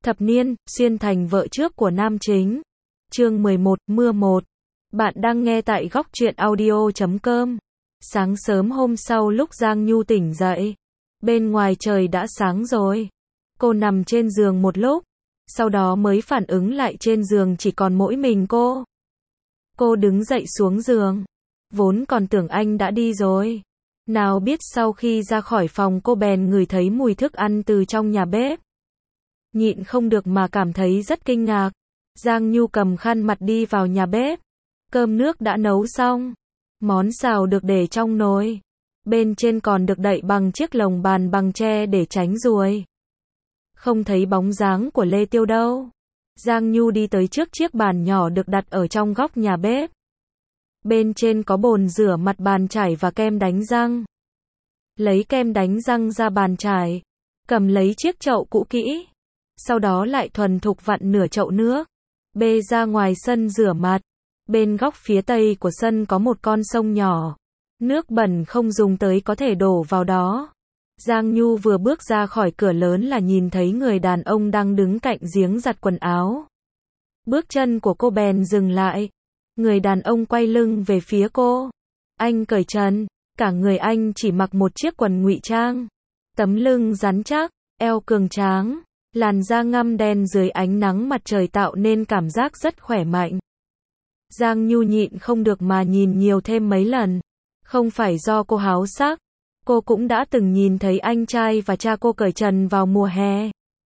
Thập niên, xuyên thành vợ trước của nam chính. Chương 11, mưa 1. Bạn đang nghe tại góc truyện audio.com. Sáng sớm hôm sau lúc Giang Nhu tỉnh dậy, bên ngoài trời đã sáng rồi. Cô nằm trên giường một lúc, sau đó mới phản ứng lại trên giường chỉ còn mỗi mình cô. Cô đứng dậy xuống giường, vốn còn tưởng anh đã đi rồi. Nào biết sau khi ra khỏi phòng cô bèn ngửi thấy mùi thức ăn từ trong nhà bếp. Nhịn không được mà cảm thấy rất kinh ngạc. Giang Nhu cầm khăn mặt đi vào nhà bếp. Cơm nước đã nấu xong. Món xào được để trong nồi. Bên trên còn được đậy bằng chiếc lồng bàn bằng tre để tránh ruồi. Không thấy bóng dáng của Lê Tiêu đâu. Giang Nhu đi tới trước chiếc bàn nhỏ được đặt ở trong góc nhà bếp. Bên trên có bồn rửa mặt, bàn chải và kem đánh răng. Lấy kem đánh răng ra bàn chải. Cầm lấy chiếc chậu cũ kỹ. Sau đó lại thuần thục vặn nửa chậu nước. Bê ra ngoài sân rửa mặt. Bên góc phía tây của sân có một con sông nhỏ. Nước bẩn không dùng tới có thể đổ vào đó. Giang Nhu vừa bước ra khỏi cửa lớn là nhìn thấy người đàn ông đang đứng cạnh giếng giặt quần áo. Bước chân của cô bèn dừng lại. Người đàn ông quay lưng về phía cô. Anh cởi trần, cả người anh chỉ mặc một chiếc quần ngụy trang. Tấm lưng rắn chắc, eo cường tráng, làn da ngăm đen dưới ánh nắng mặt trời tạo nên cảm giác rất khỏe mạnh. Giang Nhu nhịn không được mà nhìn nhiều thêm mấy lần. Không phải do cô háo sắc, cô cũng đã từng nhìn thấy anh trai và cha cô cởi trần vào mùa hè.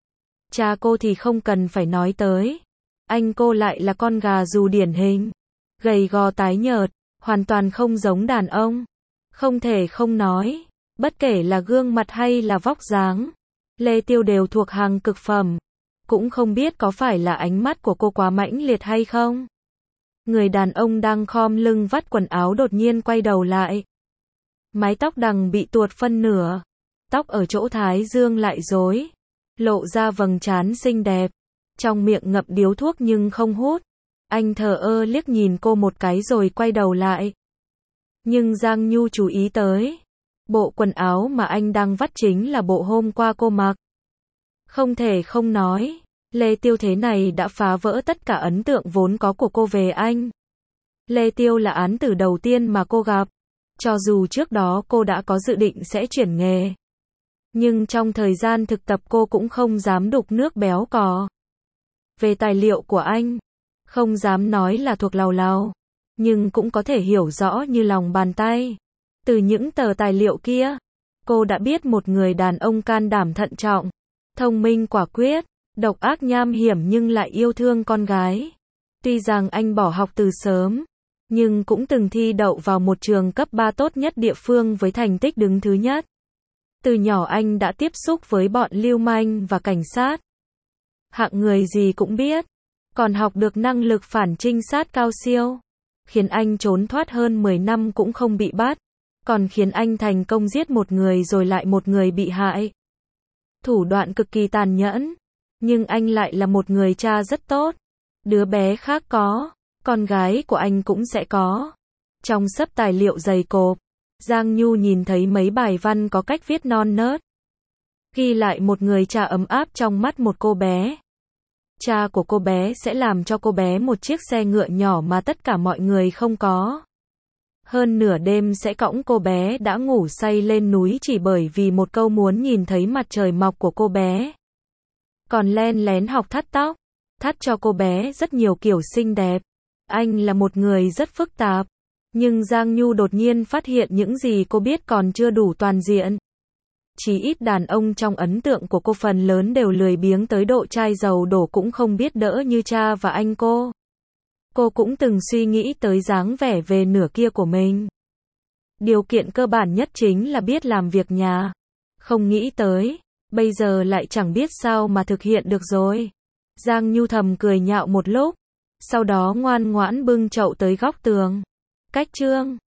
Cha cô thì không cần phải nói tới. Anh cô lại là con gà rù điển hình. Gầy gò tái nhợt, hoàn toàn không giống đàn ông. Không thể không nói, bất kể là gương mặt hay là vóc dáng, Lê Tiêu đều thuộc hàng cực phẩm. Cũng không biết có phải là ánh mắt của cô quá mãnh liệt hay không. Người đàn ông đang khom lưng vắt quần áo đột nhiên quay đầu lại. Mái tóc đằng bị tuột phân nửa. Tóc ở chỗ thái dương lại rối. Lộ ra vầng trán xinh đẹp. Trong miệng ngậm điếu thuốc nhưng không hút. Anh thờ ơ liếc nhìn cô một cái rồi quay đầu lại. Nhưng Giang Nhu chú ý tới. Bộ quần áo mà anh đang vắt chính là bộ hôm qua cô mặc. Không thể không nói, Lê Tiêu thế này đã phá vỡ tất cả ấn tượng vốn có của cô về anh. Lê Tiêu là án tử đầu tiên mà cô gặp. Cho dù trước đó cô đã có dự định sẽ chuyển nghề. Nhưng trong thời gian thực tập cô cũng không dám đục nước béo cò. Về tài liệu của anh, không dám nói là thuộc làu làu, nhưng cũng có thể hiểu rõ như lòng bàn tay. Từ những tờ tài liệu kia, cô đã biết một người đàn ông can đảm thận trọng, thông minh quả quyết, độc ác nham hiểm nhưng lại yêu thương con gái. Tuy rằng anh bỏ học từ sớm, nhưng cũng từng thi đậu vào một trường cấp 3 tốt nhất địa phương với thành tích đứng thứ nhất. Từ nhỏ anh đã tiếp xúc với bọn lưu manh và cảnh sát. Hạng người gì cũng biết, còn học được năng lực phản trinh sát cao siêu, khiến anh trốn thoát hơn 10 năm cũng không bị bắt, còn khiến anh thành công giết một người rồi lại một người bị hại. Thủ đoạn cực kỳ tàn nhẫn, nhưng anh lại là một người cha rất tốt. Đứa bé khác có, con gái của anh cũng sẽ có. Trong xấp tài liệu dày cộp, Giang Nhu nhìn thấy mấy bài văn có cách viết non nớt. Ghi lại một người cha ấm áp trong mắt một cô bé. Cha của cô bé sẽ làm cho cô bé một chiếc xe ngựa nhỏ mà tất cả mọi người không có. Hơn nửa đêm sẽ cõng cô bé đã ngủ say lên núi chỉ bởi vì một câu muốn nhìn thấy mặt trời mọc của cô bé. Còn len lén học thắt tóc, thắt cho cô bé rất nhiều kiểu xinh đẹp. Anh là một người rất phức tạp, nhưng Giang Nhu đột nhiên phát hiện những gì cô biết còn chưa đủ toàn diện. Chỉ ít đàn ông trong ấn tượng của cô phần lớn đều lười biếng tới độ chai dầu đổ cũng không biết đỡ như cha và anh cô. Cô cũng từng suy nghĩ tới dáng vẻ về nửa kia của mình. Điều kiện cơ bản nhất chính là biết làm việc nhà. Không nghĩ tới, bây giờ lại chẳng biết sao mà thực hiện được rồi. Giang Nhu thầm cười nhạo một lúc, sau đó ngoan ngoãn bưng chậu tới góc tường. Cách chương